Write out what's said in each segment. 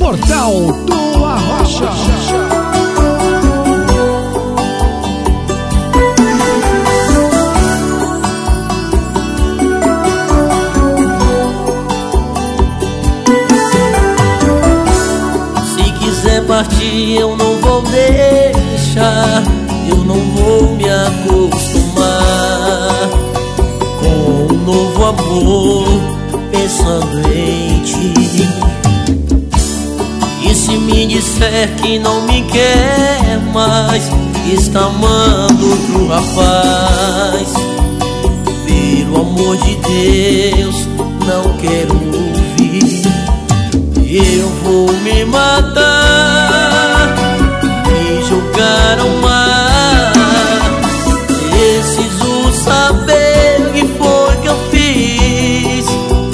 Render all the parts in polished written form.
Portal do Arrocha. Se quiser partir eu não vou deixar, eu não vou me acostumar com um novo amor pensando em ti. E se me disser que não me quer mais, está amando outro rapaz, pelo amor de Deus, não quero ouvir. Eu vou me matar, me jogar ao mar. Preciso saber o que foi que eu fiz,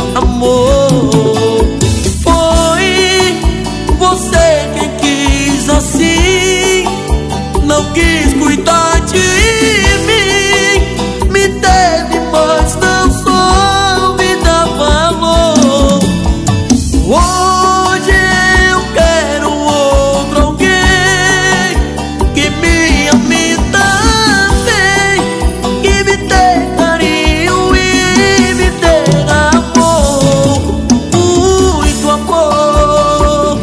amor. Foi você quem quis assim, não quis cuidar de mim. Me teve, mas não soube me dar valor. Hoje eu quero outro alguém que me ame também, que me dê carinho e me dê amor, muito amor.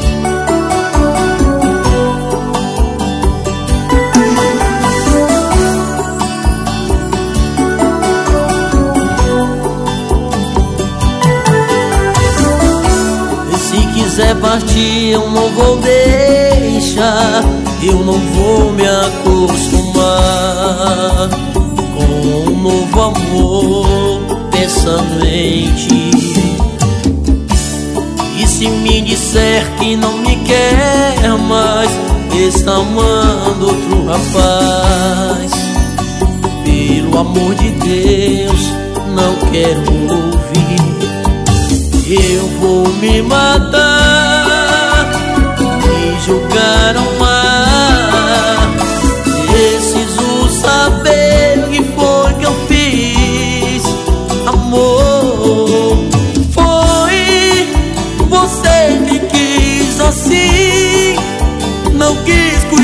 Se quiser partir eu não vou deixar, eu não vou me acostumar com um novo amor pensando em ti. E se me disser que não me quer mais, está amando outro rapaz, pelo amor de Deus, não quero ouvir. Eu vou me matar, me jogar ao mar. Preciso saber o que foi que eu fiz, amor. Foi você quem quis assim, não quis cuidar